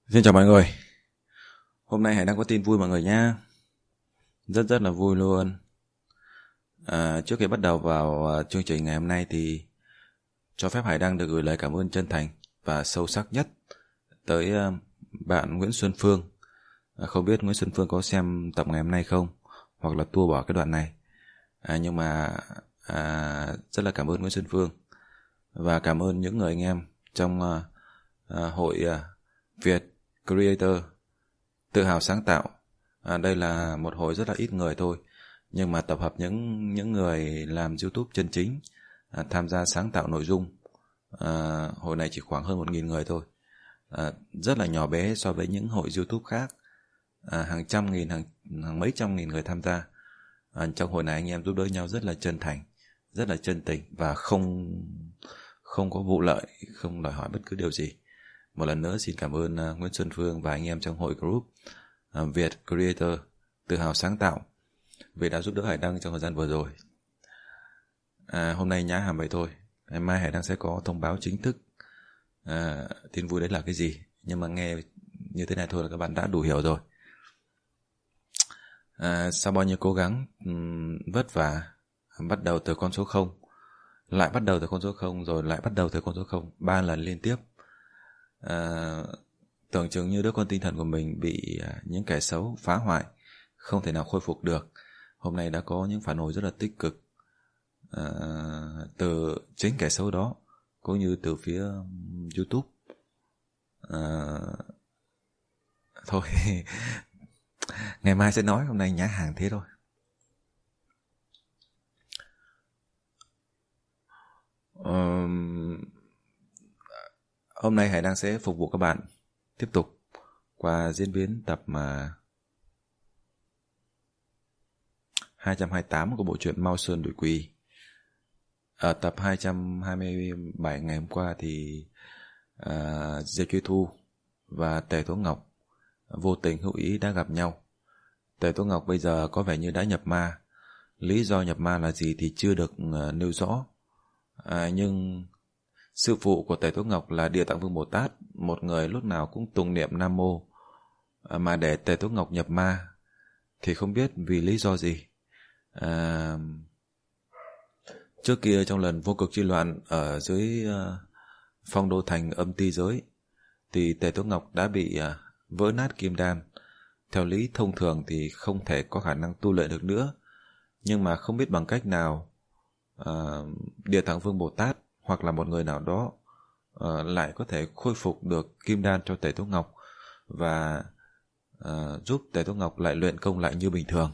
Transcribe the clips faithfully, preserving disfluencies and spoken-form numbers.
Xin chào mọi người. Hôm nay Hải đang có tin vui mọi người nha. Rất rất là vui luôn. À, trước khi bắt đầu vào uh, chương trình ngày hôm nay thì cho phép Hải đang được gửi lời cảm ơn chân thành và sâu sắc nhất tới uh, bạn Nguyễn Xuân Phương. À, không biết Nguyễn Xuân Phương có xem tập ngày hôm nay không, hoặc là tua bỏ cái đoạn này. À, nhưng mà à, rất là cảm ơn Nguyễn Xuân Phương và cảm ơn những người anh em trong uh, uh, hội uh, Việt Creator tự hào sáng tạo. À, đây là một hội rất là ít người thôi, nhưng mà tập hợp những những người làm YouTube chân chính, à, tham gia sáng tạo nội dung. À, hội này chỉ khoảng hơn một nghìn người thôi, à, rất là nhỏ bé so với những hội YouTube khác, à, hàng trăm nghìn, hàng, hàng mấy trăm nghìn người tham gia. À, trong hội này anh em giúp đỡ nhau rất là chân thành, rất là chân tình và không không có vụ lợi, không đòi hỏi bất cứ điều gì. Một lần nữa xin cảm ơn uh, Nguyễn Xuân Phương và anh em trong hội group uh, Việt Creator tự hào sáng tạo vì đã giúp đỡ Hải Đăng trong thời gian vừa rồi. À, hôm nay nhá hàm vậy thôi, ngày mai Hải Đăng sẽ có thông báo chính thức. À, tin vui đấy là cái gì, nhưng mà nghe như thế này thôi là các bạn đã đủ hiểu rồi. À, sau bao nhiêu cố gắng um, vất vả, bắt đầu từ con số không, lại bắt đầu từ con số không, rồi lại bắt đầu từ con số không, ba lần liên tiếp. À, tưởng chừng như đứa con tinh thần của mình bị à, những kẻ xấu phá hoại, không thể nào khôi phục được. Hôm nay đã có những phản hồi rất là tích cực à, từ chính kẻ xấu đó, cũng như từ phía YouTube. À, thôi ngày mai sẽ nói, hôm nay nhá hàng thế thôi. Um, hôm nay Hải đang sẽ phục vụ các bạn tiếp tục qua diễn biến tập mà hai trăm hai mươi tám của bộ truyện Mao Sơn Đuổi Quỷ. Ở tập hai trăm hai mươi bảy ngày hôm qua thì uh, Diệp Truy Thu và Tề Tố Ngọc vô tình hữu ý đã gặp nhau. Tề Tố Ngọc bây giờ có vẻ như đã nhập ma. Lý do nhập ma là gì thì chưa được uh, nêu rõ. À, nhưng sư phụ của Tề Tố Ngọc là Địa Tạng Vương Bồ Tát, một người lúc nào cũng tụng niệm Nam Mô. À, mà để Tề Tố Ngọc nhập ma thì không biết vì lý do gì. À, trước kia trong lần vô cực chi loạn ở dưới uh, phong đô thành âm ti giới thì Tề Tố Ngọc đã bị uh, vỡ nát kim đan. Theo lý thông thường thì không thể có khả năng tu luyện được nữa, nhưng mà không biết bằng cách nào uh, Địa Tạng Vương Bồ Tát hoặc là một người nào đó uh, lại có thể khôi phục được kim đan cho Tề Tố Ngọc và uh, giúp Tề Tố Ngọc lại luyện công lại như bình thường.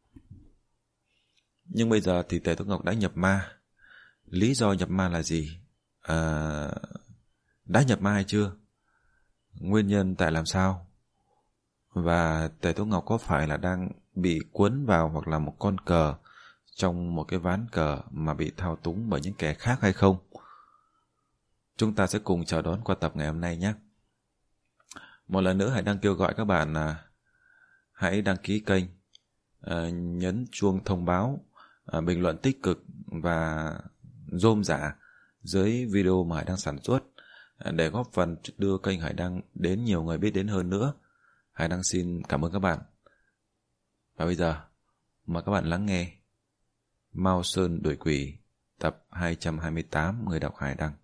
Nhưng bây giờ thì Tề Tố Ngọc đã nhập ma. Lý do nhập ma là gì? À, đã nhập ma hay chưa? Nguyên nhân tại làm sao? Và Tề Tố Ngọc có phải là đang bị cuốn vào hoặc là một con cờ trong một cái ván cờ mà bị thao túng bởi những kẻ khác hay không? Chúng ta sẽ cùng chờ đón qua tập ngày hôm nay nhé. Một lần nữa Hải đang kêu gọi các bạn là hãy đăng ký kênh, à, nhấn chuông thông báo, à, bình luận tích cực và rôm rả dưới video mà Hải đang sản xuất, à, để góp phần đưa kênh Hải Đăng đến nhiều người biết đến hơn nữa. Hải Đăng xin cảm ơn các bạn. Và bây giờ mời các bạn lắng nghe Mao Sơn Đuổi Quỷ tập hai trăm hai mươi tám, người đọc Hải Đăng.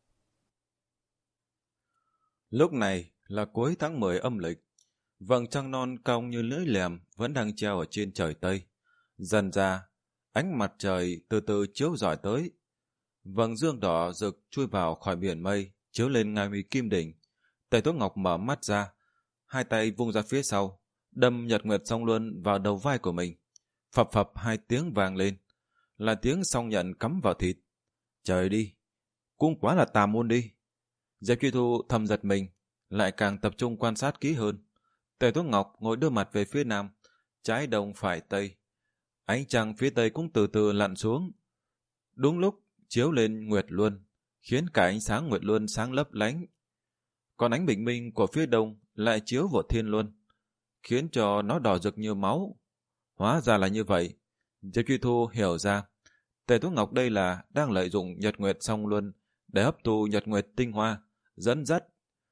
Lúc này là cuối tháng mười âm lịch. Vầng trăng non cong như lưỡi liềm vẫn đang treo ở trên trời Tây. Dần ra, ánh mặt trời từ từ chiếu rọi tới. Vầng dương đỏ rực chui vào khỏi biển mây, chiếu lên ngai huy kim đỉnh. Tề Tố Ngọc mở mắt ra, hai tay vung ra phía sau, đâm Nhật Nguyệt Song Luân vào đầu vai của mình. Phập phập hai tiếng vang lên, là tiếng song nhận cắm vào thịt. Trời đi, cũng quá là tà môn đi. Diệp Truy Thu thầm giật mình, lại càng tập trung quan sát kỹ hơn. Tề Tố Ngọc ngồi đưa mặt về phía nam, trái đông phải tây. Ánh trăng phía tây cũng từ từ lặn xuống. Đúng lúc chiếu lên Nguyệt Luân, khiến cả ánh sáng Nguyệt Luân sáng lấp lánh. Còn ánh bình minh của phía đông lại chiếu vào Thiên Luân, khiến cho nó đỏ rực như máu. Hóa ra là như vậy. Diệp Truy Thu hiểu ra, Tề Tố Ngọc đây là đang lợi dụng Nhật Nguyệt Song Luân để hấp thu Nhật Nguyệt tinh hoa, dẫn dắt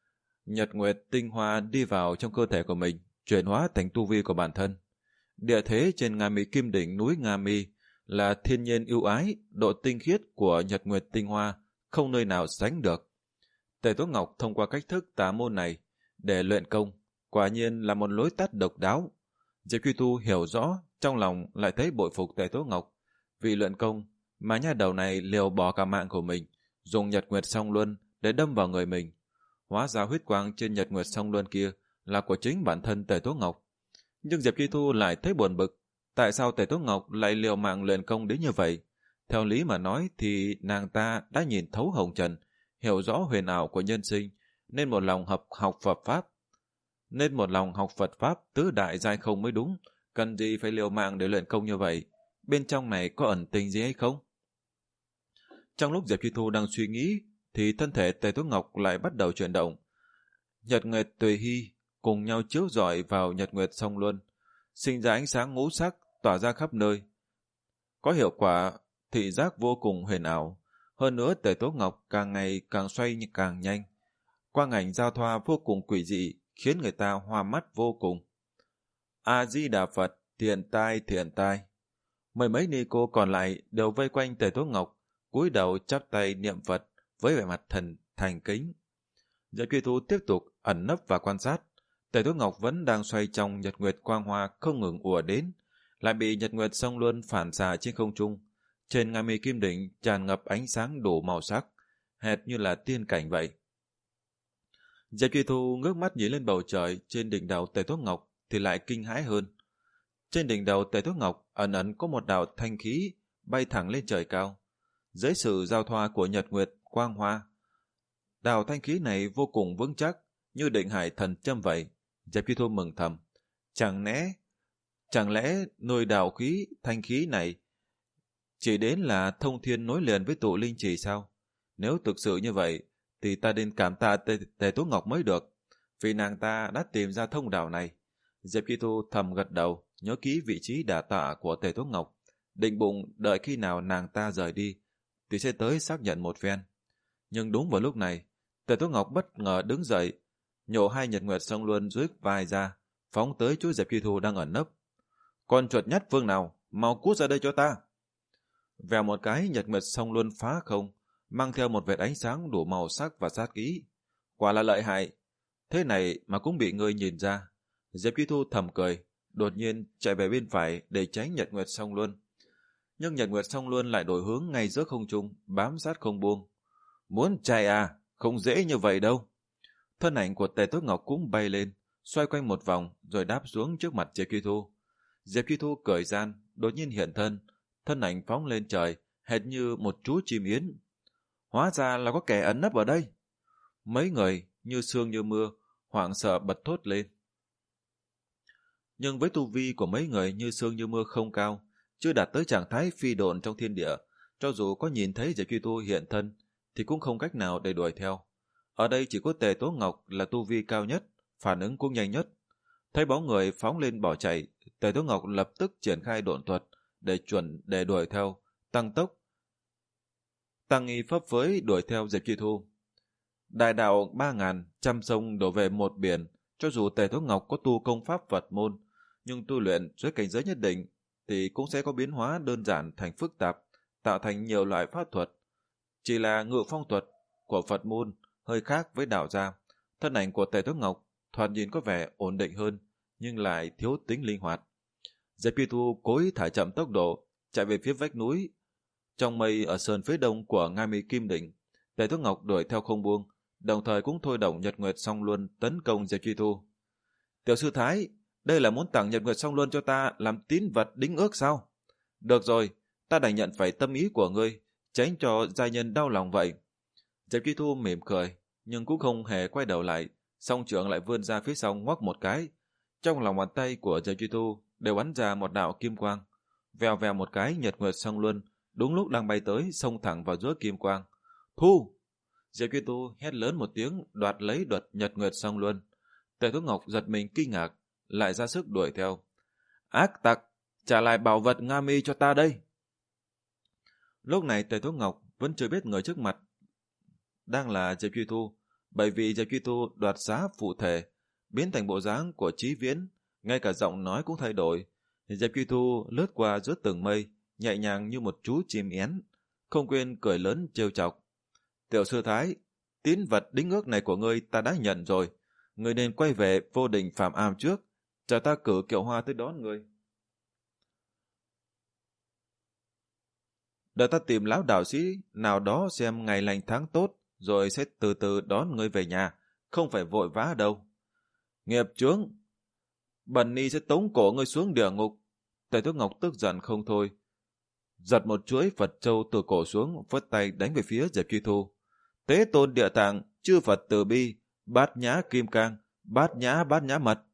Nhật nguyệt tinh hoa đi vào trong cơ thể của mình, chuyển hóa thành tu vi của bản thân. Địa thế trên Nga Mi Kim Đỉnh núi Nga Mi là thiên nhiên ưu ái, độ tinh khiết của nhật nguyệt tinh hoa không nơi nào sánh được. Tề Tố Ngọc thông qua cách thức tà môn này để luyện công, quả nhiên là một lối tắt độc đáo. Diệp Truy Tu hiểu rõ, trong lòng lại thấy bội phục Tề Tố Ngọc. Vì luyện công mà nha đầu này liều bỏ cả mạng của mình, dùng nhật nguyệt song luân để đâm vào người mình. Hóa ra huyết quang trên nhật nguyệt song luân kia là của chính bản thân Tề Tố Ngọc. Nhưng Diệp Truy Tu lại thấy buồn bực, tại sao Tề Tố Ngọc lại liều mạng luyện công đến như vậy? Theo lý mà nói thì nàng ta đã nhìn thấu hồng trần, hiểu rõ huyền ảo của nhân sinh, nên một lòng học học Phật pháp. Nên một lòng học Phật pháp tứ đại giai không mới đúng, cần gì phải liều mạng để luyện công như vậy? Bên trong này có ẩn tình gì hay không? Trong lúc Diệp Truy Tu đang suy nghĩ, thì thân thể Tề Tố Ngọc lại bắt đầu chuyển động. Nhật nguyệt tùy hy cùng nhau chiếu rọi vào nhật nguyệt song luân, sinh ra ánh sáng ngũ sắc tỏa ra khắp nơi. Có hiệu quả thị giác vô cùng huyền ảo. Hơn nữa Tề Tố Ngọc càng ngày càng xoay càng nhanh. Quang ảnh giao thoa vô cùng quỷ dị, khiến người ta hoa mắt vô cùng. A-di-đà Phật, thiện tai, thiện tai. Mười mấy ni cô còn lại đều vây quanh Tề Tố Ngọc, cúi đầu chắp tay niệm Phật với vẻ mặt thần thành kính. Diệp Truy Tu tiếp tục ẩn nấp và quan sát. Tề Tố Ngọc vẫn đang xoay trong nhật nguyệt quang hoa không ngừng ùa đến, lại bị nhật nguyệt song luân phản xạ trên không trung. Trên Nga Mi Kim Đỉnh tràn ngập ánh sáng đủ màu sắc, hệt như là tiên cảnh vậy. Diệp Truy Tu ngước mắt nhìn lên bầu trời trên đỉnh đầu Tề Tố Ngọc thì lại kinh hãi hơn. Trên đỉnh đầu Tề Tố Ngọc ẩn ẩn có một đạo thanh khí bay thẳng lên trời cao. Dưới sự giao thoa của nhật nguyệt quang hoa, đạo thanh khí này vô cùng vững chắc, như định hải thần châm vậy. Diệp Truy Tu mừng thầm, chẳng lẽ chẳng lẽ nuôi đạo khí thanh khí này chỉ đến là thông thiên nối liền với tụ linh trì sao? Nếu thực sự như vậy thì ta nên cảm tạ Tề, Tề Tố Ngọc mới được, vì nàng ta đã tìm ra thông đạo này. Diệp Truy Tu thầm gật đầu, nhớ kỹ vị trí đả tọa của Tề Tố Ngọc, định bụng đợi khi nào nàng ta rời đi thì sẽ tới xác nhận một phen. Nhưng đúng vào lúc này, Tề Tố Ngọc bất ngờ đứng dậy, nhổ hai nhật nguyệt song luân dưới vai ra, phóng tới chỗ Diệp Truy Tu đang ẩn nấp. Con chuột nhắt phương nào, mau cút ra đây cho ta! Vèo một cái, nhật nguyệt song luân phá không, mang theo một vệt ánh sáng đủ màu sắc và sát ý. Quả là lợi hại, thế này mà cũng bị người nhìn ra. Diệp Truy Tu thầm cười, đột nhiên chạy về bên phải để tránh nhật nguyệt song luân. Nhưng nhật nguyệt song luân lại đổi hướng ngay giữa không trung, bám sát không buông. Muốn chạy à? Không dễ như vậy đâu. Thân ảnh của Tề Tố Ngọc cũng bay lên, xoay quanh một vòng rồi đáp xuống trước mặt Diệp Truy Tu. Diệp Truy Tu cười gian, đột nhiên hiện thân, thân ảnh phóng lên trời, hệt như một chú chim yến. Hóa ra là có kẻ ẩn nấp ở đây. Mấy người như sương như mưa, hoảng sợ bật thốt lên. Nhưng với tu vi của mấy người như sương như mưa không cao, chưa đạt tới trạng thái phi độn trong thiên địa, cho dù có nhìn thấy Diệp Truy Tu hiện thân thì cũng không cách nào để đuổi theo. Ở đây chỉ có Tề Tố Ngọc là tu vi cao nhất, phản ứng cũng nhanh nhất. Thấy bóng người phóng lên bỏ chạy, Tề Tố Ngọc lập tức triển khai độn thuật để chuẩn để đuổi theo, tăng tốc, tăng y pháp với đuổi theo Diệp Truy Tu. Đại đạo ba ngàn, trăm sông đổ về một biển, cho dù Tề Tố Ngọc có tu công pháp Phật môn, nhưng tu luyện dưới cảnh giới nhất định thì cũng sẽ có biến hóa đơn giản thành phức tạp, tạo thành nhiều loại pháp thuật. Chỉ là ngự phong thuật của Phật môn hơi khác với đạo gia. Thân ảnh của Tề Tố Ngọc thoạt nhìn có vẻ ổn định hơn, nhưng lại thiếu tính linh hoạt. Diệp Truy Tu cố ý thả chậm tốc độ, chạy về phía vách núi. Trong mây ở sườn phía đông của Nga Mi Kim Đỉnh, Tề Tố Ngọc đuổi theo không buông, đồng thời cũng thôi động nhật nguyệt song luân tấn công Diệp Truy Tu. Tiểu sư Thái, đây là muốn tặng nhật nguyệt song luân cho ta làm tín vật đính ước sao? Được rồi, ta đành nhận phải tâm ý của ngươi, tránh cho giai nhân đau lòng vậy. Diệp Truy Tu mỉm cười, nhưng cũng không hề quay đầu lại, song trưởng lại vươn ra phía sau ngoắc một cái. Trong lòng bàn tay của Diệp Truy Tu đều bắn ra một đạo kim quang. Vèo vèo một cái, nhật nguyệt song luân đúng lúc đang bay tới, xông thẳng vào giữa kim quang. Thu! Diệp Truy Tu hét lớn một tiếng, đoạt lấy đoạt nhật nguyệt song luân. Tề Tố Ngọc giật mình kinh ngạc, lại ra sức đuổi theo. Ác tặc, trả lại bảo vật Nga Mi cho ta đây. Lúc này Tề Tố Ngọc vẫn chưa biết người trước mặt đang là Diệp Truy Tu, bởi vì Diệp Truy Thu đoạt xá phụ thể, biến thành bộ dáng của Chí Viễn, ngay cả giọng nói cũng thay đổi. Diệp Truy Thu lướt qua giữa tầng mây, nhẹ nhàng như một chú chim én, không quên cười lớn trêu chọc. Tiểu sư thái, tín vật đính ước này của ngươi ta đã nhận rồi, ngươi nên quay về Vô Đình Phạm Am trước, chờ ta cử kiệu hoa tới đón ngươi. Đợi ta tìm lão đạo sĩ nào đó xem ngày lành tháng tốt, rồi sẽ từ từ đón ngươi về nhà, không phải vội vã đâu. Nghiệp chướng, bần ni sẽ tống cổ ngươi xuống địa ngục. Tề Tố Ngọc tức giận không thôi, giật một chuỗi Phật châu từ cổ xuống, phất tay đánh về phía Diệp Truy Thu. Tế tôn địa tạng, chư Phật từ bi, bát nhã kim cang, bát nhã bát nhã mật.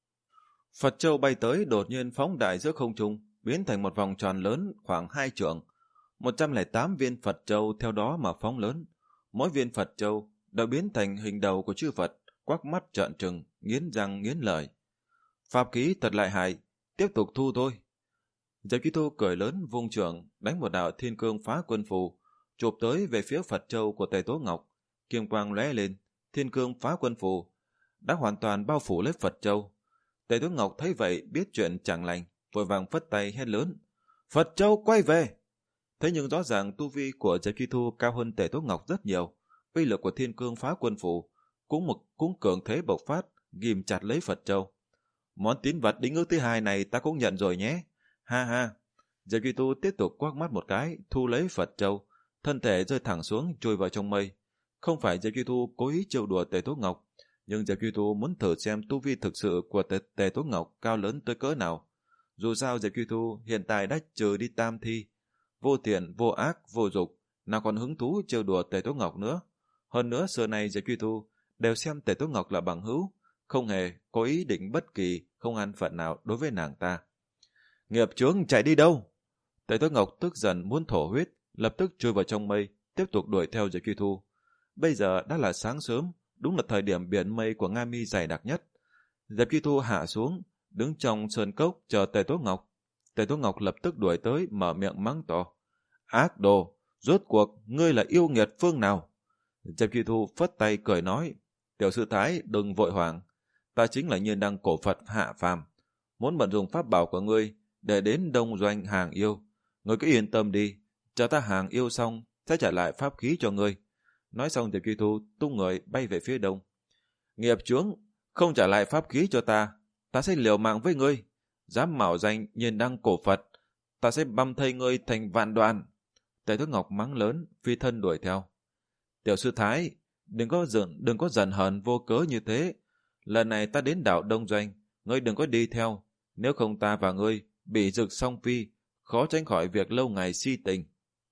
Phật châu bay tới đột nhiên phóng đại giữa không trung, biến thành một vòng tròn lớn khoảng hai trượng. một trăm lẻ tám viên Phật châu theo đó mà phóng lớn. Mỗi viên Phật châu đã biến thành hình đầu của chư Phật, quắc mắt trợn trừng, nghiến răng nghiến lợi. Pháp khí thật lợi hại, tiếp tục thu thôi. Diệp Truy Thu cười lớn vung trường, đánh một đạo thiên cương phá quân phù, chụp tới về phía Phật châu của Tề Tố Ngọc. Kim quang lóe lên, thiên cương phá quân phù đã hoàn toàn bao phủ lấy Phật châu. Tề Tố Ngọc thấy vậy biết chuyện chẳng lành, vội vàng phất tay hét lớn: Phật châu quay về! Thế nhưng rõ ràng tu vi của Diệp Truy Thu cao hơn Tề Tố Ngọc rất nhiều, uy lực của thiên cương phá quân phù cũng một cũng cường thế bộc phát, ghim chặt lấy Phật châu. Món tín vật đính ước thứ hai này ta cũng nhận rồi nhé. Ha ha. Diệp Truy Thu tiếp tục quắc mắt một cái, thu lấy Phật châu, thân thể rơi thẳng xuống, chui vào trong mây. Không phải Diệp Truy Thu cố ý trêu đùa Tề Tố Ngọc, nhưng Diệp Truy Thu muốn thử xem tu vi thực sự của Tề, Tề Tố Ngọc cao lớn tới cỡ nào. Dù sao Diệp Truy Thu hiện tại đã trừ đi tam thi, vô thiện, vô ác, vô dục, nào còn hứng thú trêu đùa Tề Tố Ngọc nữa. Hơn nữa xưa nay Diệp Truy Thu đều xem Tề Tố Ngọc là bằng hữu, không hề có ý định bất kỳ không an phận nào đối với nàng ta. Nghiệp chướng, chạy đi đâu? Tề Tố Ngọc tức giận muốn thổ huyết, lập tức chui vào trong mây, tiếp tục đuổi theo Diệp Truy Thu. Bây giờ đã là sáng sớm, đúng là thời điểm biển mây của Nga Mi dày đặc nhất. Diệp Truy Thu hạ xuống, đứng trong sơn cốc chờ Tề Tố Ngọc. Tề Tố Ngọc lập tức đuổi tới, mở miệng mắng to: Ác đồ, rốt cuộc ngươi là yêu nghiệt phương nào? Diệp Truy Thu phất tay cười nói: Tiểu sư thái đừng vội hoảng, ta chính là Nhiên Đăng cổ Phật hạ phàm, muốn vận dụng pháp bảo của ngươi để đến đông doanh hàng yêu. Ngươi cứ yên tâm đi, chờ ta hàng yêu xong sẽ trả lại pháp khí cho ngươi. Nói xong Diệp Truy Thu tung người bay về phía đông. Nghiệp chướng, không trả lại pháp khí cho ta, ta sẽ liều mạng với ngươi. Dám mạo danh Nhiên Đăng cổ Phật, ta sẽ băm thây ngươi thành vạn đoạn. Tề Tố Ngọc mắng lớn, phi thân đuổi theo. Tiểu sư thái, đừng có giận, đừng có giận hờn vô cớ như thế. Lần này ta đến đảo Đông Doanh, ngươi đừng có đi theo. Nếu không ta và ngươi bị rực song phi, khó tránh khỏi việc lâu ngày si tình.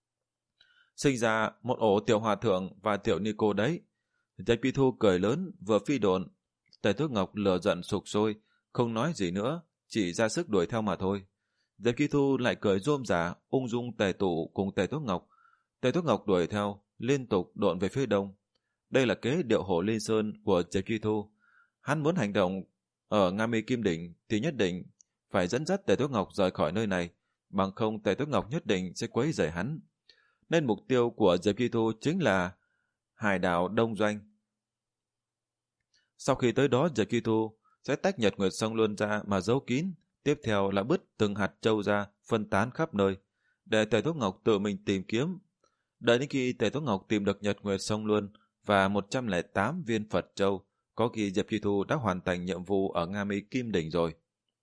Sinh ra một ổ tiểu hòa thượng và tiểu ni cô đấy. Diệp Truy Thu cười lớn, vừa phi độn. Tề Tố Ngọc lửa giận sục sôi, không nói gì nữa, chỉ ra sức đuổi theo mà thôi. Diệp Truy Thu lại cười rôm rả, ung dung tề tụ cùng Tề Tố Ngọc. Tề Tố Ngọc đuổi theo, liên tục độn về phía đông. Đây là kế điệu hổ Liên Sơn của Diệp Truy Thu. Hắn muốn hành động ở Nga Mi Kim Đỉnh thì nhất định phải dẫn dắt Tề Tố Ngọc rời khỏi nơi này, bằng không Tề Tố Ngọc nhất định sẽ quấy rầy hắn. Nên mục tiêu của Diệp Truy Thu chính là hải đảo Đông Doanh. Sau khi tới đó, Diệp Truy Thu sẽ tách Nhật Nguyệt Sông Luân ra mà giấu kín, tiếp theo là bứt từng hạt châu ra, phân tán khắp nơi, để Tề Tố Ngọc tự mình tìm kiếm. Đợi đến khi Tề Tố Ngọc tìm được Nhật Nguyệt Sông Luân và một trăm lẻ tám viên Phật châu, có khi Diệp Truy Thu đã hoàn thành nhiệm vụ ở Nga Mi Kim Đỉnh rồi.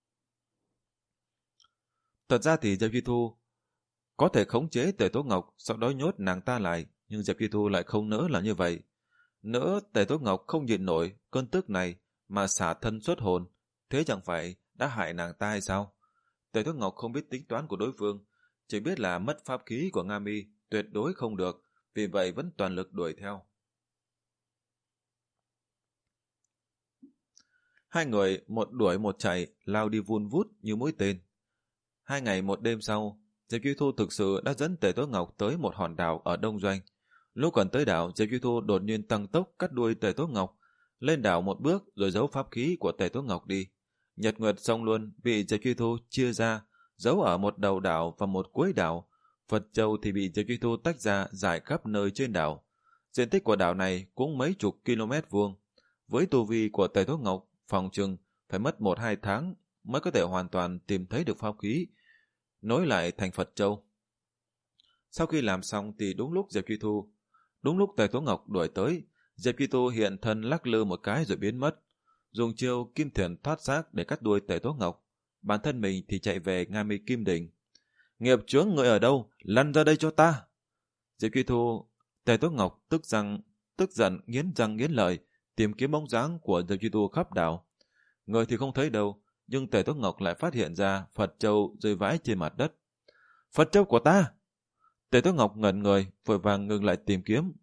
Thật ra thì Diệp Truy Thu có thể khống chế Tề Tố Ngọc, sau đó nhốt nàng ta lại, nhưng Diệp Truy Thu lại không nỡ là như vậy. Nỡ Tề Tố Ngọc không nhịn nổi cơn tức này mà xả thân xuất hồn, thế chẳng phải đã hại nàng ta hay sao? Tề Tố Ngọc không biết tính toán của đối phương, chỉ biết là mất pháp khí của Nga Mi tuyệt đối không được, vì vậy vẫn toàn lực đuổi theo. Hai người một đuổi một chạy, lao đi vun vút như mũi tên. Hai ngày một đêm sau, Diệp Truy Thu thực sự đã dẫn Tề Tố Ngọc tới một hòn đảo ở Đông Doanh. Lúc còn tới đảo, Diệp Truy Thu đột nhiên tăng tốc cắt đuôi Tề Tố Ngọc, lên đảo một bước rồi giấu pháp khí của Tề Tố Ngọc đi. Nhật Nguyệt Sông Luân bị Diệp Truy Thu chia ra, giấu ở một đầu đảo và một cuối đảo. Phật châu thì bị Diệp Truy Thu tách ra rải khắp nơi trên đảo. Diện tích của đảo này cũng mấy chục km vuông. Với tu vi của Tề Tố Ngọc, phòng chừng phải mất một hai tháng mới có thể hoàn toàn tìm thấy được pháp khí, nối lại thành Phật Châu. Sau khi làm xong thì đúng lúc Diệp Truy Thu, đúng lúc Tề Tố Ngọc đuổi tới, Diệp Truy Thu hiện thân lắc lư một cái rồi biến mất, dùng chiêu kim thiền thoát xác để cắt đuôi Tề Tố Ngọc. Bản thân mình thì chạy về Nga Mi Kim Đỉnh. Nghiệp chướng người ở đâu, lăn ra đây cho ta. Diệp Truy Thu, Tề Tố Ngọc tức răng, tức giận nghiến răng nghiến lợi, tìm kiếm bóng dáng của Diệp Truy Thu khắp đảo. Người thì không thấy đâu, nhưng Tề Tố Ngọc lại phát hiện ra Phật Châu rơi vãi trên mặt đất. Phật Châu của ta! Tề Tố Ngọc ngẩn người, vội vàng ngừng lại tìm kiếm.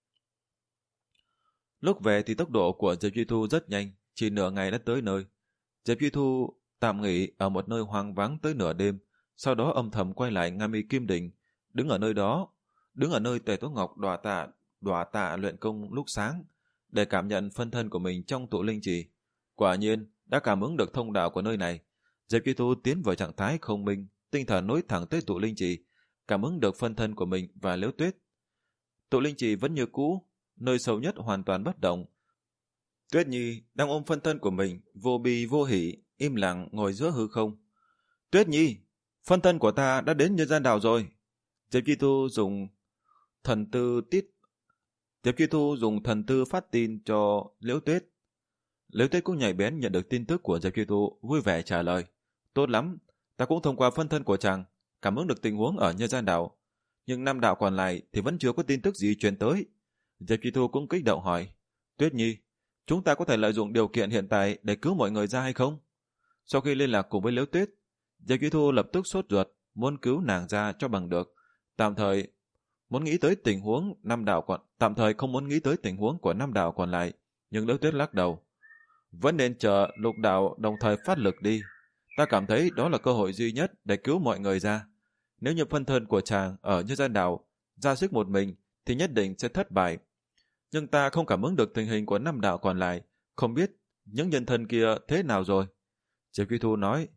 Lúc về thì tốc độ của Diệp Truy Thu rất nhanh, chỉ nửa ngày đã tới nơi. Diệp Truy Thu tạm nghỉ ở một nơi hoang vắng tới nửa đêm, sau đó âm thầm quay lại Nga Mi Kim Đỉnh, đứng ở nơi đó, đứng ở nơi Tề Tố Ngọc đọa tạ, đọa tạ luyện công lúc sáng, để cảm nhận phân thân của mình trong tụ linh trì. Quả nhiên, đã cảm ứng được thông đạo của nơi này. Diệp Truy Thu tiến vào trạng thái không minh, tinh thần nối thẳng tới tụ linh trì, cảm ứng được phân thân của mình và Liễu Tuyết. Tụ linh trì vẫn như cũ, nơi sâu nhất hoàn toàn bất động. Tuyết Nhi đang ôm phân thân của mình, vô bi vô hỉ, im lặng ngồi giữa hư không. Tuyết Nhi, phân thân của ta đã đến nhân gian đảo rồi. Diệp Truy Thu dùng thần tư tít. Diệp Truy Thu dùng thần tư phát tin cho Liễu Tuyết. Liễu Tuyết cũng nhảy bén nhận được tin tức của Diệp Truy Thu, vui vẻ trả lời. Tốt lắm, ta cũng thông qua phân thân của chàng, cảm ứng được tình huống ở nhân gian đảo. Nhưng năm đảo còn lại thì vẫn chưa có tin tức gì truyền tới. Diệp Truy Thu cũng kích động hỏi. Tuyết Nhi, chúng ta có thể lợi dụng điều kiện hiện tại để cứu mọi người ra hay không? Sau khi liên lạc cùng với Liễu Tuyết, Diệp Truy Thu lập tức sốt ruột, muốn cứu nàng ra cho bằng được. Tạm thời muốn nghĩ tới tình huống năm đảo còn tạm thời không muốn nghĩ tới tình huống của năm đảo còn lại, nhưng Liễu Tuyết lắc đầu. Vẫn nên chờ lục đảo đồng thời phát lực đi. Ta cảm thấy đó là cơ hội duy nhất để cứu mọi người ra. Nếu như phân thân của chàng ở nhân gian đảo ra sức một mình thì nhất định sẽ thất bại. Nhưng ta không cảm ứng được tình hình của năm đảo còn lại, không biết những nhân thân kia thế nào rồi. Diệp Truy Thu nói.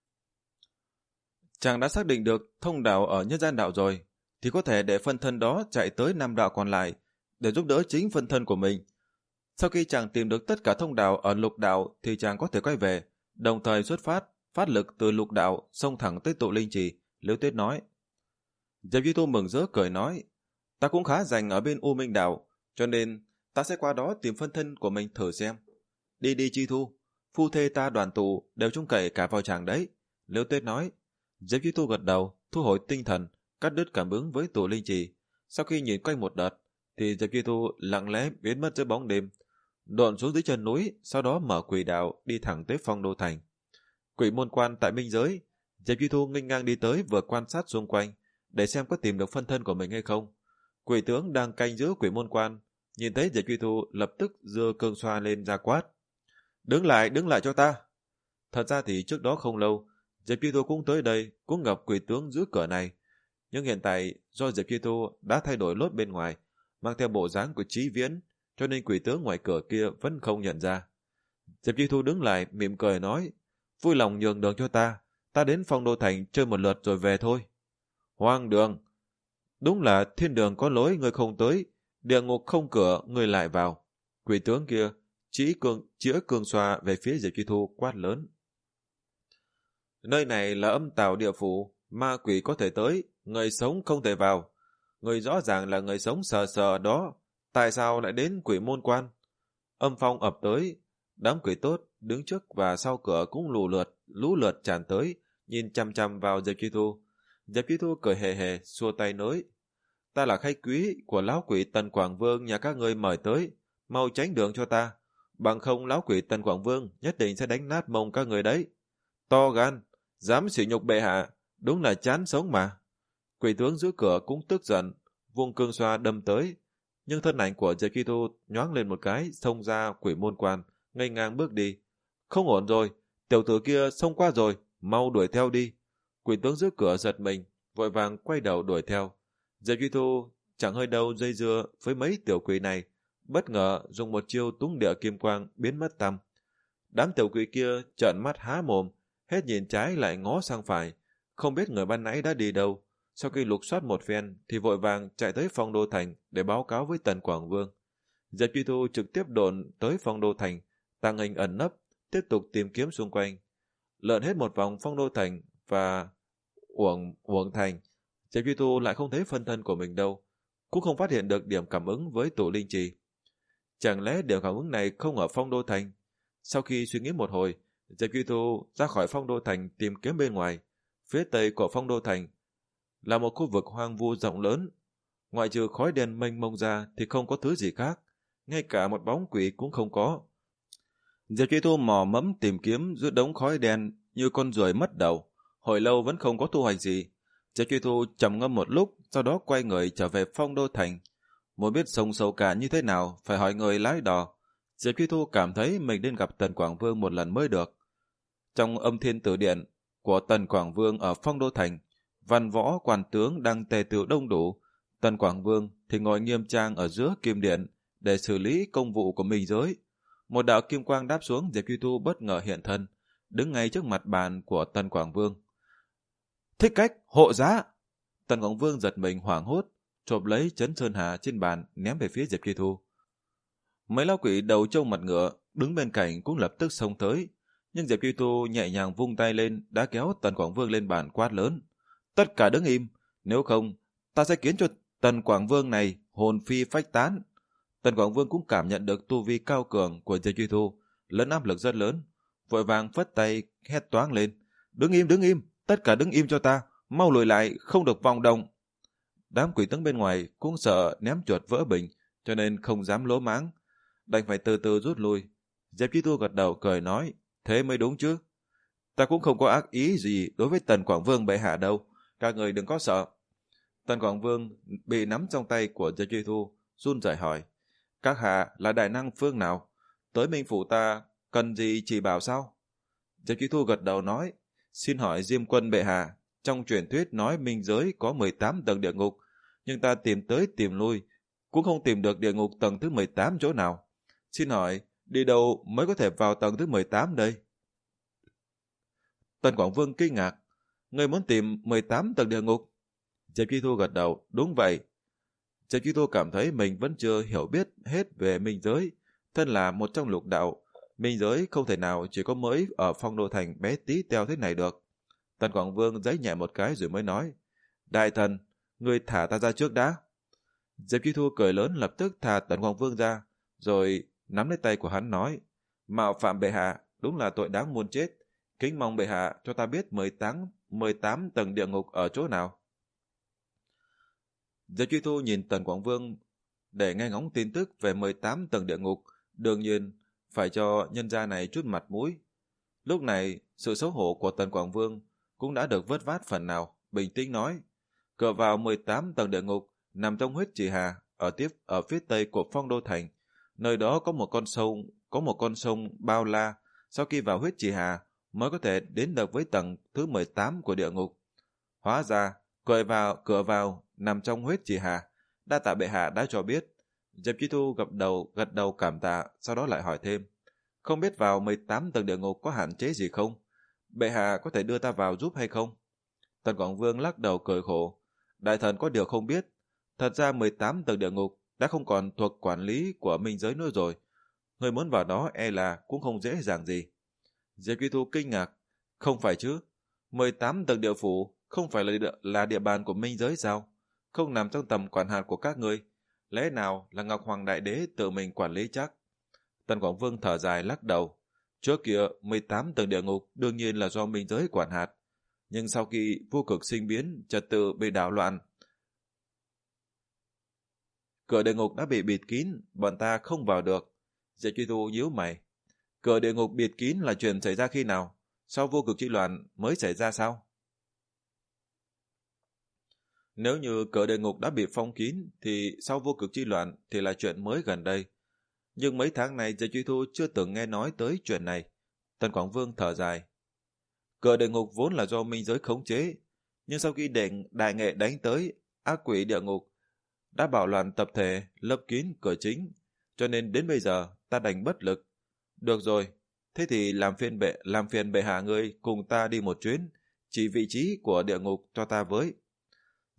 Chàng đã xác định được thông đạo ở nhân gian đảo rồi, thì có thể để phân thân đó chạy tới năm đạo còn lại để giúp đỡ chính phân thân của mình. Sau khi chàng tìm được tất cả thông đạo ở lục đạo thì chàng có thể quay về, đồng thời xuất phát, phát lực từ lục đạo xông thẳng tới tụ linh trì. Liễu Tuyết nói. Diệp Truy Thu mừng rỡ cười nói. Ta cũng khá rành ở bên U Minh đảo, cho nên ta sẽ qua đó tìm phân thân của mình thử xem. Đi đi Truy Thu, phu thê ta đoàn tụ đều trông cậy cả vào chàng đấy. Liễu Tuyết nói. Diệp Truy Thu gật đầu, thu hồi tinh thần, cắt đứt cảm ứng với tụ linh trì. Sau khi nhìn quanh một đợt, thì Diệp Truy Thu lặng lẽ biến mất dưới bóng đêm, độn xuống dưới chân núi, sau đó mở quỷ đạo đi thẳng tới Phong Đô Thành. Quỷ môn quan tại minh giới, Diệp Truy Thu nghênh ngang đi tới vừa quan sát xung quanh để xem có tìm được phân thân của mình hay không. Quỷ tướng đang canh giữ quỷ môn quan, nhìn thấy Diệp Truy Thu lập tức giơ cương xoa lên ra quát. Đứng lại, đứng lại cho ta. Thật ra thì trước đó không lâu, Diệp Truy Thu cũng tới đây, cũng gặp quỷ tướng giữ cửa này. Nhưng hiện tại, do Diệp Truy Thu đã thay đổi lốt bên ngoài, mang theo bộ dáng của Chí Viễn, cho nên quỷ tướng ngoài cửa kia vẫn không nhận ra. Diệp Truy Thu đứng lại, mỉm cười nói, vui lòng nhường đường cho ta, ta đến Phong Đô Thành chơi một lượt rồi về thôi. Hoang đường! Đúng là thiên đường có lối người không tới, địa ngục không cửa người lại vào. Quỷ tướng kia chỉ cương, chĩa cương xoa về phía Diệp Truy Thu quát lớn. Nơi này là âm tào địa phủ, ma quỷ có thể tới, người sống không thể vào. Người rõ ràng là người sống sờ sờ đó, tại sao lại đến quỷ môn quan? Âm phong ập tới, đám quỷ tốt đứng trước và sau cửa cũng lù lượt, lũ lượt tràn tới, nhìn chăm chăm vào Diệp Truy Thu. Diệp Truy Thu cười hề hề, xua tay nói, ta là khách quý của lão quỷ Tần Quảng Vương nhà các ngươi mời tới, mau tránh đường cho ta, bằng không lão quỷ Tần Quảng Vương nhất định sẽ đánh nát mông các người đấy. To gan, dám sỉ nhục bệ hạ, đúng là chán sống mà. Quỷ tướng giữ cửa cũng tức giận, vung cương xoa đâm tới, nhưng thân ảnh của Diệp Truy Thu nhoáng lên một cái, xông ra quỷ môn quan, ngây ngang bước đi. Không ổn rồi, tiểu tử kia xông qua rồi, mau đuổi theo đi. Quỷ tướng giữ cửa giật mình, vội vàng quay đầu đuổi theo. Diệp Truy Thu chẳng hơi đâu dây dưa với mấy tiểu quỷ này, bất ngờ dùng một chiêu túng địa kim quang biến mất tăm. Đám tiểu quỷ kia trợn mắt há mồm, hết nhìn trái lại ngó sang phải, không biết người ban nãy đã đi đâu, sau khi lục soát một phen thì vội vàng chạy tới Phong Đô Thành để báo cáo với Tần Quảng Vương. Diệp Truy Thu trực tiếp đồn tới Phong Đô Thành, tàng hình ẩn nấp, tiếp tục tìm kiếm xung quanh. Lượn hết một vòng Phong Đô Thành và Uổng Uổng Thành, Diệp Truy Thu lại không thấy phân thân của mình đâu, cũng không phát hiện được điểm cảm ứng với tụ linh trì. Chẳng lẽ điểm cảm ứng này không ở Phong Đô Thành? Sau khi suy nghĩ một hồi, Diệp Truy Thu ra khỏi Phong Đô Thành tìm kiếm bên ngoài. Phía tây của Phong Đô Thành là một khu vực hoang vu rộng lớn, ngoại trừ khói đen mênh mông ra thì không có thứ gì khác, ngay cả một bóng quỷ cũng không có. Diệp Truy Thu mò mẫm tìm kiếm giữa đống khói đen như con ruồi mất đầu, hồi lâu vẫn không có thu hoạch gì. Diệp Truy Thu trầm ngâm một lúc, sau đó quay người trở về Phong Đô Thành. Muốn biết sông sâu cạn như thế nào, phải hỏi người lái đò. Diệp Truy Thu cảm thấy mình nên gặp Tần Quảng Vương một lần mới được. Trong âm thiên tử điện của Tần Quảng Vương ở Phong Đô Thành, văn võ quan tướng đang tề tựu đông đủ. Tần Quảng Vương thì ngồi nghiêm trang ở giữa kim điện để xử lý công vụ của mình giới. Một đạo kim quang đáp xuống, Diệp Truy Thu bất ngờ hiện thân, đứng ngay trước mặt bàn của Tần Quảng Vương. Thích cách, hộ giá! Tần Quảng Vương giật mình hoảng hốt, chộp lấy chấn sơn hà trên bàn ném về phía Diệp Truy Thu. Mấy lão quỷ đầu trâu mặt ngựa đứng bên cạnh cũng lập tức xông tới, nhưng Diệp Truy Thu nhẹ nhàng vung tay lên đã kéo Tần Quảng Vương lên bàn quát lớn. Tất cả đứng im, nếu không ta sẽ khiến cho Tần Quảng Vương này hồn phi phách tán. Tần Quảng Vương cũng cảm nhận được tu vi cao cường của Diệp Truy Thu, lẫn áp lực rất lớn, vội vàng phất tay hét toáng lên. Đứng im, đứng im, tất cả đứng im cho ta, mau lùi lại, không được vòng động. Đám quỷ tướng bên ngoài cũng sợ ném chuột vỡ bình, cho nên không dám lỗ mãng, đành phải từ từ rút lui. Diệp Truy Thu gật đầu cười nói, thế mới đúng chứ. Ta cũng không có ác ý gì đối với Tần Quảng Vương bệ hạ đâu, các người đừng có sợ. Tần Quảng Vương bị nắm trong tay của Diệp Truy Thu, run rẩy hỏi, các hạ là đại năng phương nào? Tới Minh Phủ ta cần gì chỉ bảo sao? Diệp Truy Thu gật đầu nói, xin hỏi Diêm Quân bệ hạ, trong truyền thuyết nói minh giới có mười tám tầng địa ngục, nhưng ta tìm tới tìm lui, cũng không tìm được địa ngục tầng thứ mười tám chỗ nào. Xin hỏi, đi đâu mới có thể vào tầng thứ mười tám đây? Tần Quảng Vương kinh ngạc, người muốn tìm mười tám tầng địa ngục? Diệp Truy Thu gật đầu, đúng vậy. Diệp Truy Thu cảm thấy mình vẫn chưa hiểu biết hết về minh giới, thân là một trong lục đạo, minh giới không thể nào chỉ có mới ở Phong Đô Thành bé tí teo thế này được. Tần Quảng Vương giãy nhẹ một cái rồi mới nói, đại thần, người thả ta ra trước đã. Diệp Truy Thu cười lớn lập tức thả Tần Quảng Vương ra, rồi nắm lấy tay của hắn nói, mạo phạm bệ hạ, đúng là tội đáng muôn chết, kính mong bệ hạ cho ta biết mười tám tầng địa ngục ở chỗ nào. Diệp Truy Thu nhìn Tần Quảng Vương để nghe ngóng tin tức về mười tám tầng địa ngục, đương nhiên phải cho nhân gia này chút mặt mũi. Lúc này, sự xấu hổ của Tần Quảng Vương cũng đã được vớt vát phần nào, bình tĩnh nói, cửa vào mười tám tầng địa ngục nằm trong huyết trì hà, ở tiếp ở phía tây của Phong Đô Thành. Nơi đó có một con sông, có một con sông bao la, sau khi vào huyết trì hà mới có thể đến được với tầng thứ mười tám của địa ngục. Hóa ra, cửa vào, cửa vào nằm trong huyết trì hà, đa tạ bệ hạ đã cho biết. Diệp Truy Thu gật đầu, gật đầu cảm tạ, sau đó lại hỏi thêm, không biết vào mười tám tầng địa ngục có hạn chế gì không? Bệ hạ có thể đưa ta vào giúp hay không? Tần Quảng Vương lắc đầu cười khổ, đại thần có điều không biết, thật ra mười tám tầng địa ngục đã không còn thuộc quản lý của minh giới nữa rồi, người muốn vào đó e là cũng không dễ dàng gì. Diệp Truy Thu kinh ngạc, không phải chứ, mười tám tầng địa phủ không phải là địa, là địa bàn của minh giới sao? Không nằm trong tầm quản hạt của các ngươi, lẽ nào là Ngọc Hoàng Đại Đế tự mình quản lý chắc? Tần Quảng Vương thở dài lắc đầu, trước kia mười tám tầng địa ngục đương nhiên là do minh giới quản hạt, nhưng sau khi vô cực sinh biến, trật tự bị đảo loạn, cửa địa ngục đã bị bịt kín, bọn ta không vào được. Diệp Truy Thu nhíu mày, cửa địa ngục bịt kín là chuyện xảy ra khi nào? Sau vô cực chi loạn mới xảy ra sao? Nếu như cửa địa ngục đã bị phong kín thì sau vô cực chi loạn thì là chuyện mới gần đây. Nhưng mấy tháng này Diệp Truy Thu chưa từng nghe nói tới chuyện này. Tần Quảng Vương thở dài. Cửa địa ngục vốn là do minh giới khống chế, nhưng sau khi đệnh đại nghệ đánh tới, ác quỷ địa ngục đã bảo loạn tập thể lấp kín cửa chính, cho nên đến bây giờ ta đành bất lực. Được rồi, thế thì làm phiền bệ làm phiền bệ hạ ngươi cùng ta đi một chuyến, chỉ vị trí của địa ngục cho ta với.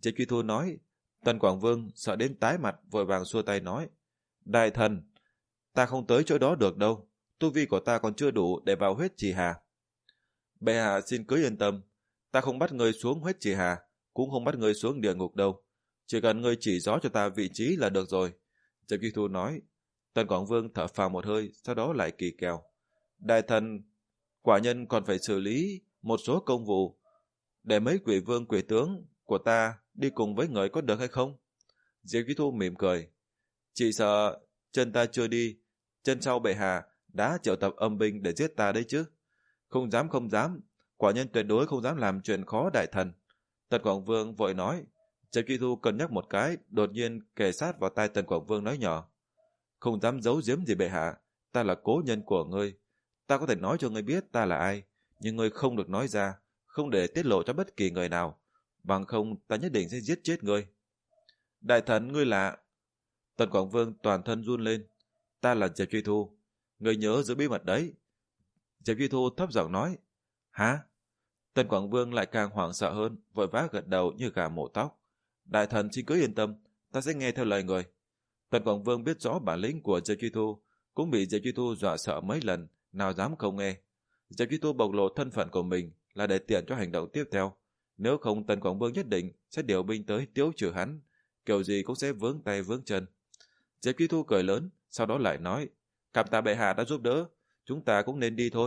Diệp Truy Thu nói. Tần Quảng Vương sợ đến tái mặt, vội vàng xua tay nói: Đại thần, ta không tới chỗ đó được đâu, tu vi của ta còn chưa đủ để vào huyết trì hà. Bệ hạ xin cứ yên tâm, ta không bắt ngươi xuống huyết trì hà, cũng không bắt ngươi xuống địa ngục đâu, chỉ cần ngươi chỉ rõ cho ta vị trí là được rồi. Diệp Truy Thu nói. Tần Quảng Vương thở phào một hơi, sau đó lại kỳ kèo: Đại thần, quả nhân còn phải xử lý một số công vụ, để mấy quỷ vương quỷ tướng của ta đi cùng với người có được hay không? Diệp Truy Thu mỉm cười: Chỉ sợ chân ta chưa đi, chân sau bệ hạ đã triệu tập âm binh để giết ta đấy chứ. Không dám không dám, quả nhân tuyệt đối không dám làm chuyện khó đại thần. Tần Quảng Vương vội nói. Diệp Truy Thu cân nhắc một cái, đột nhiên kề sát vào tai Tần Quảng Vương nói nhỏ: Không dám giấu giếm gì bệ hạ, ta là cố nhân của ngươi, ta có thể nói cho ngươi biết ta là ai, nhưng ngươi không được nói ra, không để tiết lộ cho bất kỳ người nào, bằng không ta nhất định sẽ giết chết ngươi. Đại thần, ngươi là... Tần Quảng Vương toàn thân run lên. Ta là Diệp Truy Thu, ngươi nhớ giữ bí mật đấy. Diệp Truy Thu thấp giọng nói. Hả? Tần Quảng Vương lại càng hoảng sợ hơn, vội vã gật đầu như gà mổ tóc. Đại thần xin cứ yên tâm, ta sẽ nghe theo lời người. Tần Quảng Vương biết rõ bản lĩnh của Diệp Truy Thu, cũng bị Diệp Truy Thu dọa sợ mấy lần, nào dám không nghe. Diệp Truy Thu bộc lộ thân phận của mình là để tiện cho hành động tiếp theo, nếu không Tần Quảng Vương nhất định sẽ điều binh tới tiêu trừ hắn, kiểu gì cũng sẽ vướng tay vướng chân. Diệp Truy Thu cười lớn, sau đó lại nói: Cảm tạ bệ hạ đã giúp đỡ, chúng ta cũng nên đi thôi.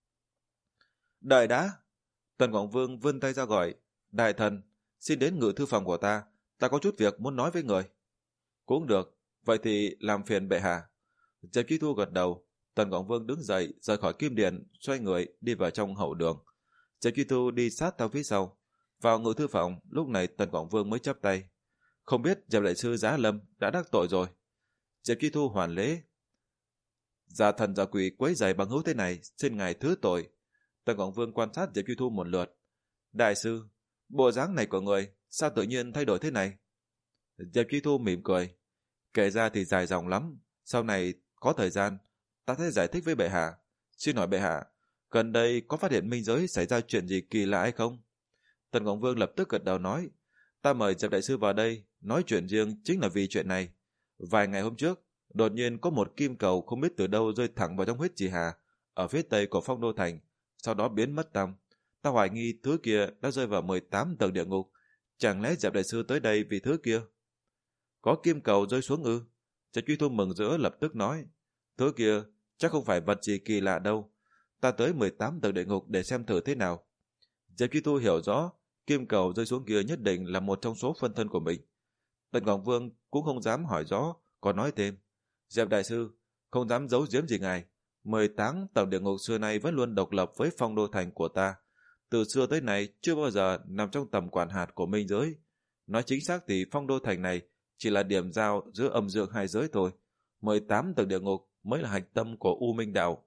Đợi đã! Tần Quảng Vương vươn tay ra gọi: Đại thần, xin đến ngự thư phòng của ta, ta có chút việc muốn nói với người. Cũng được, vậy thì làm phiền bệ hạ. Diệp Truy Thu gật đầu. Tần Quảng Vương đứng dậy rời khỏi kim điện, xoay người đi vào trong hậu đường. Diệp Truy Thu đi sát theo phía sau. Vào ngự thư phòng, lúc này Tần Quảng Vương mới chắp tay: Không biết Diệp đại sư Giá Lâm đã đắc tội rồi. Diệp Truy Thu hoàn lễ: Giả thần giả quỷ quấy rầy bằng hữu thế này, xin ngài thứ tội. Tần Quảng Vương quan sát Diệp Truy Thu một lượt. Đại sư, bộ dáng này của người sao tự nhiên thay đổi thế này? Diệp Truy Thu mỉm cười: Kể ra thì dài dòng lắm, sau này có thời gian ta sẽ giải thích với bệ hạ. Xin hỏi bệ hạ, gần đây có phát hiện minh giới xảy ra chuyện gì kỳ lạ hay không? Tần Quảng Vương lập tức gật đầu nói: Ta mời Diệp đại sư vào đây nói chuyện riêng chính là vì chuyện này. Vài ngày hôm trước, đột nhiên có một kim cầu không biết từ đâu rơi thẳng vào trong huyết trì hà ở phía tây của Phong Đô thành, sau đó biến mất tăm. Ta hoài nghi thứ kia đã rơi vào mười tám tầng địa ngục. Chẳng lẽ Diệp đại sư tới đây vì thứ kia? Có kim cầu rơi xuống ư? Diệp Truy Thu mừng rỡ lập tức nói: Thứ kia chắc không phải vật gì kỳ lạ đâu, ta tới mười tám tầng địa ngục để xem thử thế nào. Diệp Truy Thu hiểu rõ kim cầu rơi xuống kia nhất định là một trong số phân thân của mình. Tần Quảng Vương cũng không dám hỏi rõ, còn nói thêm: Diệp đại sư, không dám giấu giếm gì ngài, mười tám tầng địa ngục xưa nay vẫn luôn độc lập với Phong Đô thành của ta, từ xưa tới nay chưa bao giờ nằm trong tầm quản hạt của minh giới. Nói chính xác thì Phong Đô thành này chỉ là điểm giao giữa âm dương hai giới thôi, mười tám tầng địa ngục mới là hạch tâm của U Minh đạo.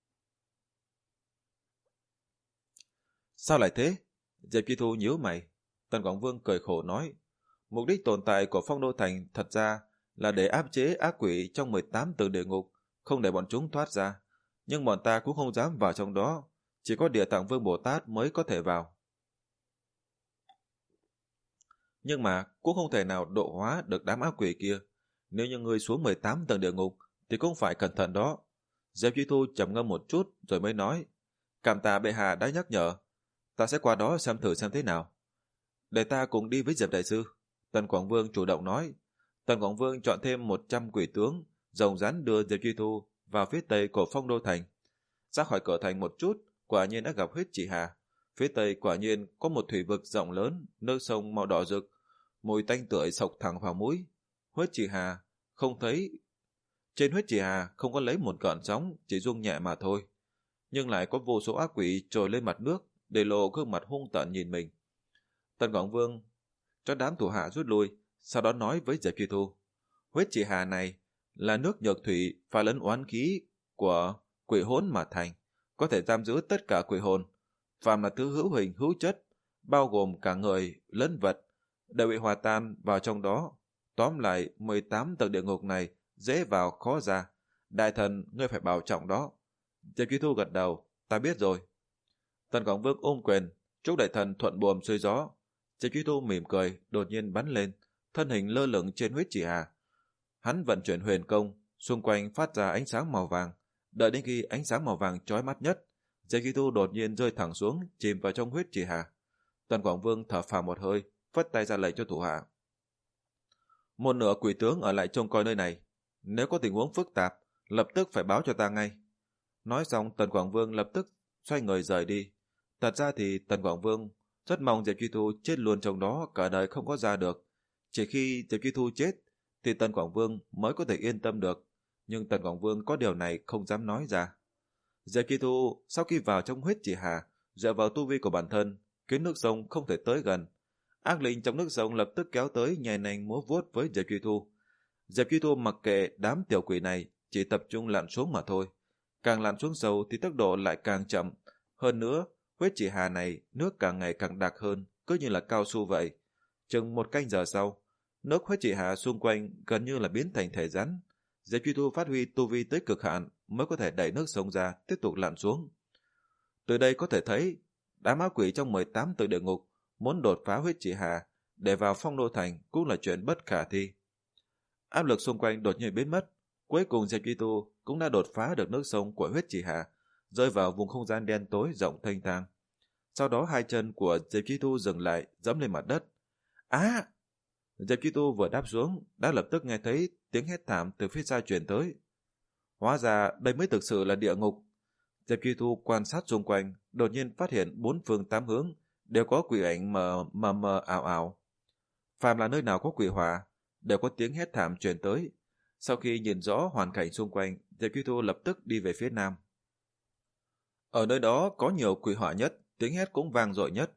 Sao lại thế? Diệp Truy Thu nhíu mày. Tần Quảng Vương cười khổ nói: Mục đích tồn tại của Phong Đô thành thật ra là để áp chế ác quỷ trong mười tám tầng địa ngục, không để bọn chúng thoát ra. Nhưng bọn ta cũng không dám vào trong đó, chỉ có Địa Tạng Vương Bồ Tát mới có thể vào. Nhưng mà cũng không thể nào độ hóa được đám ác quỷ kia. Nếu như ngươi xuống mười tám tầng địa ngục thì cũng phải cẩn thận đó. Diệp Truy Thu trầm ngâm một chút rồi mới nói: Cảm tạ bệ hạ đã nhắc nhở, ta sẽ qua đó xem thử xem thế nào. Để ta cùng đi với Diệp đại sư. Tần Quảng Vương chủ động nói. Tần Quảng Vương chọn thêm một trăm quỷ tướng, rồng rắn đưa Diệp Truy Thu vào phía tây của Phong Đô thành. Ra khỏi cửa thành một chút, quả nhiên đã gặp huyết trì hà. Phía tây quả nhiên có một thủy vực rộng lớn, nước sông màu đỏ rực, mùi tanh tưởi xộc thẳng vào mũi. Huyết trì hà không thấy, trên huyết trì hà không có lấy một gợn sóng, chỉ rung nhẹ mà thôi, nhưng lại có vô số ác quỷ trồi lên mặt nước, để lộ gương mặt hung tợn nhìn mình. Tần Quảng Vương cho đám thủ hạ rút lui, sau đó nói với Diệp Truy Thu: Huyết trì hà này là nước nhược thủy pha lẫn oán khí của quỷ hỗn mà thành, có thể giam giữ tất cả quỷ hồn, phàm là thứ hữu hình hữu chất, bao gồm cả người lẫn vật, đều bị hòa tan vào trong đó. Tóm lại, mười tám tầng địa ngục này dễ vào khó ra. Đại thần, ngươi phải bảo trọng đó. Diệp Truy Thu gật đầu: Ta biết rồi. Tần Quảng Vương ôm quyền chúc đại thần thuận buồm xuôi gió. Diệp Truy Thu mỉm cười, đột nhiên bắn lên, thân hình lơ lửng trên huyết chỉ hà. Hắn vận chuyển huyền công, xung quanh phát ra ánh sáng màu vàng. Đợi đến khi ánh sáng màu vàng chói mắt nhất, Diệp Truy Thu đột nhiên rơi thẳng xuống, chìm vào trong huyết chỉ hà. Tần Quảng Vương thở phào một hơi, phất tay ra lệnh cho thủ hạ. Một nửa quỷ tướng ở lại trông coi nơi này, nếu có tình huống phức tạp, lập tức phải báo cho ta ngay. Nói xong, Tần Quảng Vương lập tức xoay người rời đi. Thật ra thì Tần Quảng Vương rất mong Diệp Truy Thu chết luôn trong đó, cả đời không có ra được. Chỉ khi Diệp Truy Thu chết thì Tần Quảng Vương mới có thể yên tâm được, nhưng Tần Quảng Vương có điều này không dám nói ra. Diệp Truy Thu sau khi vào trong huyết chỉ hà, dựa vào tu vi của bản thân, khiến nước sông không thể tới gần. Ác linh trong nước sông lập tức kéo tới, nhảy nành múa vuốt với Diệp Truy Thu. Diệp Truy Thu mặc kệ đám tiểu quỷ này, chỉ tập trung lặn xuống mà thôi. Càng lặn xuống sâu thì tốc độ lại càng chậm. Hơn nữa, huyết chỉ hà này nước càng ngày càng đặc hơn, cứ như là cao su vậy. Chừng một canh giờ sau, nước huyết chỉ hà xung quanh gần như là biến thành thể rắn. Diệp Truy Thu phát huy tu vi tới cực hạn mới có thể đẩy nước sông ra, tiếp tục lặn xuống. Từ đây có thể thấy, đám ác quỷ trong mười tám tầng địa ngục muốn đột phá huyết chỉ hà để vào Phong Đô Thành cũng là chuyện bất khả thi. Áp lực xung quanh đột nhiên biến mất, cuối cùng Diệp Truy Thu cũng đã đột phá được nước sông của huyết chỉ hà, rơi vào vùng không gian đen tối rộng thênh thang. Sau đó hai chân của Diệp Truy Thu dừng lại, dẫm lên mặt đất. Á! À! Diệp Truy Thu vừa đáp xuống, đã lập tức nghe thấy tiếng hét thảm từ phía xa truyền tới. Hóa ra đây mới thực sự là địa ngục. Diệp Truy Thu quan sát xung quanh, đột nhiên phát hiện bốn phương tám hướng đều có quỷ ảnh mờ mờ mờ ảo ảo. Phàm là nơi nào có quỷ hỏa, đều có tiếng hét thảm truyền tới. Sau khi nhìn rõ hoàn cảnh xung quanh, Diệp Truy Thu lập tức đi về phía nam. Ở nơi đó có nhiều quỷ hỏa nhất, tiếng hét cũng vang dội nhất.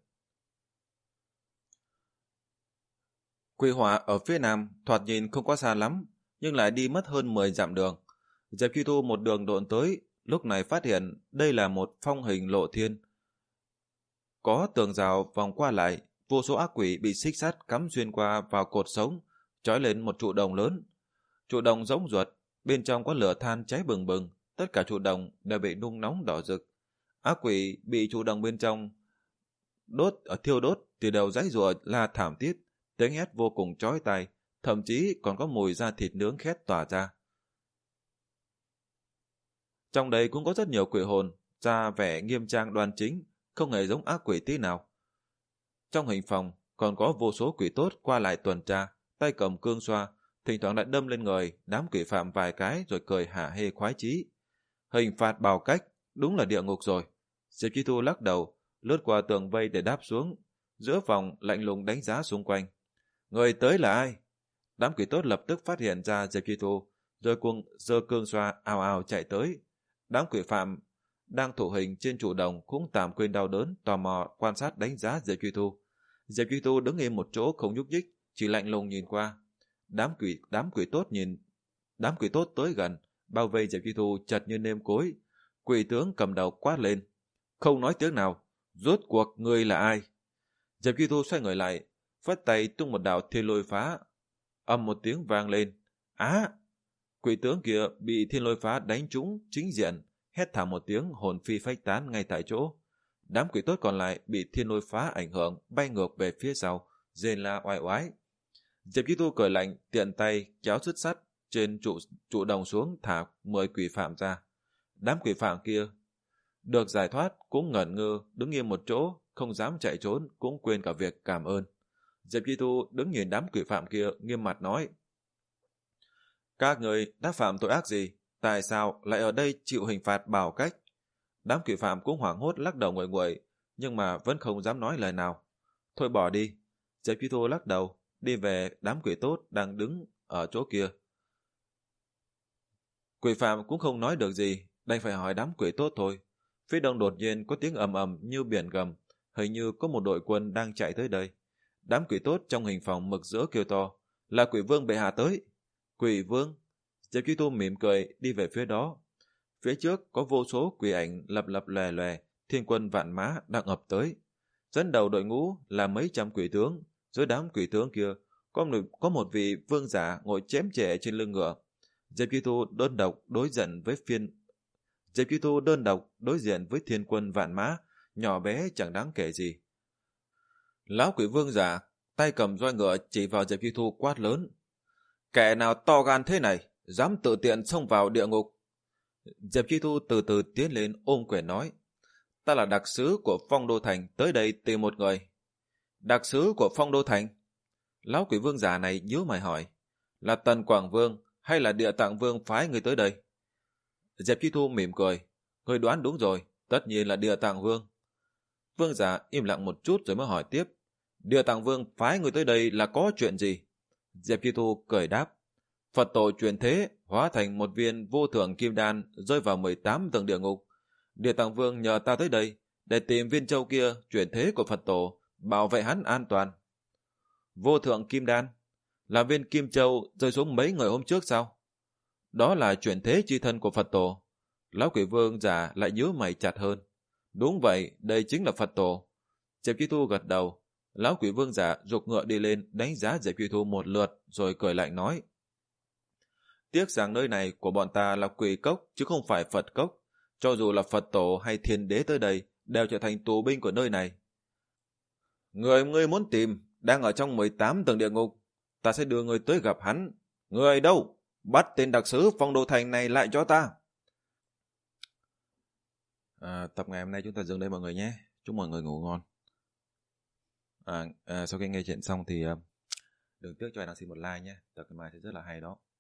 Quỷ hỏa ở phía nam thoạt nhìn không quá xa lắm, nhưng lại đi mất hơn mười dặm đường. Diệp Truy Thu một đường độn tới, lúc này phát hiện đây là một phong hình lộ thiên. Có tường rào vòng qua lại, vô số ác quỷ bị xích sắt cắm xuyên qua vào cột sống, trói lên một trụ đồng lớn. Trụ đồng giống ruột, bên trong có lửa than cháy bừng bừng, tất cả trụ đồng đều bị nung nóng đỏ rực. Ác quỷ bị trụ đồng bên trong đốt ở thiêu đốt thì đều giãy giụa la thảm thiết, tiếng hét vô cùng chói tai, thậm chí còn có mùi da thịt nướng khét tỏa ra. Trong đây cũng có rất nhiều quỷ hồn, ra vẻ nghiêm trang đoan chính, không hề giống ác quỷ tí nào. Trong hình phòng còn có vô số quỷ tốt qua lại tuần tra, tay cầm cương xoa, thỉnh thoảng lại đâm lên người đám quỷ phạm vài cái rồi cười hả hê khoái chí. Hình phạt bào cách, đúng là địa ngục rồi. Diệp Truy Thu lắc đầu, lướt qua tường vây để đáp xuống, giữa phòng lạnh lùng đánh giá xung quanh. Người tới là ai? Đám quỷ tốt lập tức phát hiện ra Diệp Truy Thu, rồi cuồng giơ cương xoa ào ào chạy tới. Đám quỷ phạm đang thủ hình trên trụ đồng cũng tạm quên đau đớn, tò mò quan sát đánh giá Diệp Truy Thu. Diệp Truy Thu đứng im một chỗ không nhúc nhích, chỉ lạnh lùng nhìn qua. Đám quỷ đám quỷ tốt nhìn, đám quỷ tốt tới gần, bao vây Diệp Truy Thu chật như nêm cối. Quỷ tướng cầm đầu quát lên, không nói tiếng nào, rốt cuộc ngươi là ai? Diệp Truy Thu xoay người lại, phất tay tung một đạo thiên lôi phá, âm một tiếng vang lên. Á! À, quỷ tướng kia bị thiên lôi phá đánh trúng chính diện, hét thảm một tiếng, hồn phi phách tán ngay tại chỗ. Đám quỷ tốt còn lại bị thiên lôi phá ảnh hưởng, bay ngược về phía sau, rên la oai oái. Diệp Truy Thu cười lạnh, tiện tay kéo xích sắt trên trụ trụ đồng xuống, thả mười quỷ phạm ra. Đám quỷ phạm kia được giải thoát cũng ngẩn ngơ, đứng yên một chỗ, không dám chạy trốn, cũng quên cả việc cảm ơn. Diệp Truy Thu đứng nhìn đám quỷ phạm kia, nghiêm mặt nói: các người đã phạm tội ác gì? Tại sao lại ở đây chịu hình phạt bào cách? Đám quỷ phạm cũng hoảng hốt lắc đầu nguội nguội, nhưng mà vẫn không dám nói lời nào. Thôi bỏ đi. Diệp Truy Thu lắc đầu, đi về đám quỷ tốt đang đứng ở chỗ kia. Quỷ phạm cũng không nói được gì, đành phải hỏi đám quỷ tốt thôi. Phía đông đột nhiên có tiếng ầm ầm như biển gầm, hình như có một đội quân đang chạy tới đây. Đám quỷ tốt trong hình phòng mực giữa kêu to, là quỷ vương bệ hạ tới. Quỷ vương? Diệp Truy Thu mỉm cười đi về phía đó. Phía trước có vô số quỷ ảnh lập lập lòe lòe, thiên quân vạn mã đang ập tới. Dẫn đầu đội ngũ là mấy trăm quỷ tướng, dưới đám quỷ tướng kia có một, có một vị vương giả ngồi chém chệ trên lưng ngựa. Diệp Truy Thu đơn độc đối diện với phiên Diệp Truy Thu đơn độc đối diện với thiên quân vạn mã, nhỏ bé chẳng đáng kể gì. Lão quỷ vương giả tay cầm roi ngựa chỉ vào Diệp Chi Thu quát lớn. Kẻ nào to gan thế này, dám tự tiện xông vào địa ngục? Diệp Chi Thu từ từ tiến lên ôm quyền nói. Ta là đặc sứ của Phong Đô Thành tới đây tìm một người. Đặc sứ của Phong Đô Thành? Lão quỷ vương giả này nhíu mày hỏi. Là Tần Quảng Vương hay là Địa Tạng Vương phái người tới đây? Diệp Chi Thu mỉm cười. Người đoán đúng rồi, tất nhiên là Địa Tạng Vương. Vương giả im lặng một chút rồi mới hỏi tiếp. Địa Tạng Vương phái người tới đây là có chuyện gì? Diệp Chi Thu cười đáp. Phật tổ chuyển thế hóa thành một viên vô thượng kim đan rơi vào mười tám tầng địa ngục. Địa Tạng Vương nhờ ta tới đây để tìm viên châu kia chuyển thế của Phật tổ, bảo vệ hắn an toàn. Vô thượng kim đan là viên kim châu rơi xuống mấy người hôm trước sao? Đó là chuyển thế chi thân của Phật tổ. Lão quỷ vương giả lại nhíu mày chặt hơn. Đúng vậy, đây chính là Phật tổ. Diệp Chi Thu gật đầu. Lão quỷ vương giả giục ngựa đi lên đánh giá Diệp Chi Thu một lượt rồi cười lạnh nói. Tiếc rằng nơi này của bọn ta là quỷ cốc chứ không phải Phật cốc. Cho dù là Phật tổ hay thiên đế tới đây đều trở thành tù binh của nơi này. Người ngươi muốn tìm đang ở trong mười tám tầng địa ngục. Ta sẽ đưa người tới gặp hắn. Người đâu? Bắt tên đặc sứ Phong Đô Thành này lại cho ta. À, tập ngày hôm nay chúng ta dừng đây mọi người nhé. Chúc mọi người ngủ ngon. À, à, sau khi nghe chuyện xong thì uh, đừng tiếc cho anh đang xin một like nhé. Tập ngày mai sẽ rất là hay đó.